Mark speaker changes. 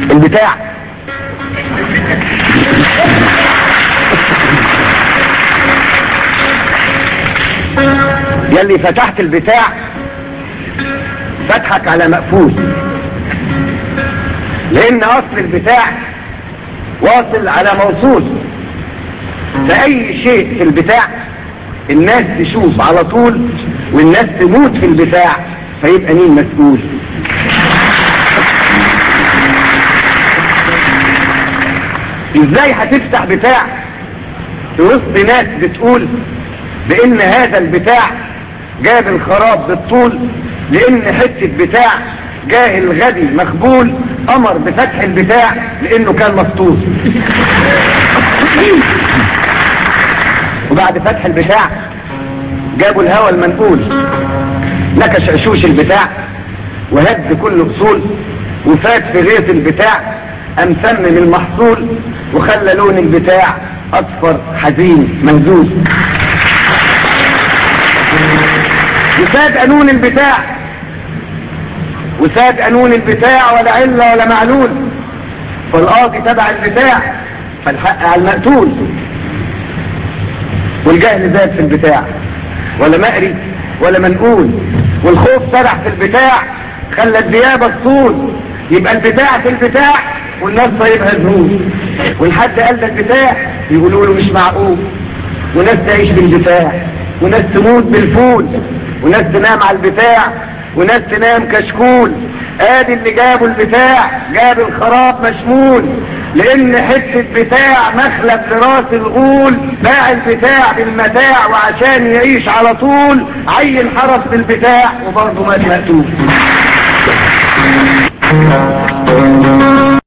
Speaker 1: البتاع يلي فتحت البتاع فتحك على مقفول، لان اصل البتاع واصل على موصول. فاي شيء في البتاع الناس تشوف على طول، والناس تموت في البتاع، فيبقى مين مسؤول؟ ازاي هتفتح بتاع في وسط ناس بتقول بان هذا البتاع جاب الخراب بالطول، لان حتة بتاع جاهل غبي مخبول امر بفتح البتاع لانه كان مسطول. وبعد فتح البتاع جابوا الهوى المنقول، نكش عشوش البتاع وهد كل اصول، وفات في غيط البتاع قام سمم المحصول، وخلى لون البتاع اصفر حزين مهزوز. وساد قانون البتاع، وساد قانون البتاع ولا علة ولا معلول، فالقاضي تبع البتاع فالحق على المقتول. والجهل زاد في البتاع ولا مقري ولا منقول، والخوف سرح في البتاع خلى الديابة الصول. يبقى البتاع في البتاع والناس طيبها زهور، والحد قال ده البتاع يقولوا له مش معقول. وناس تعيش بالبتاع وناس تموت بالفول، وناس تنام على البتاع وناس تنام كشكول. ادي اللي جابوا البتاع جاب الخراب مشمول، لان حتة بتاع مخلب لراس الغول. باع البتاع بالمتاع وعشان يعيش على طول عين حرس بالبتاع وبرضه مات مقتول.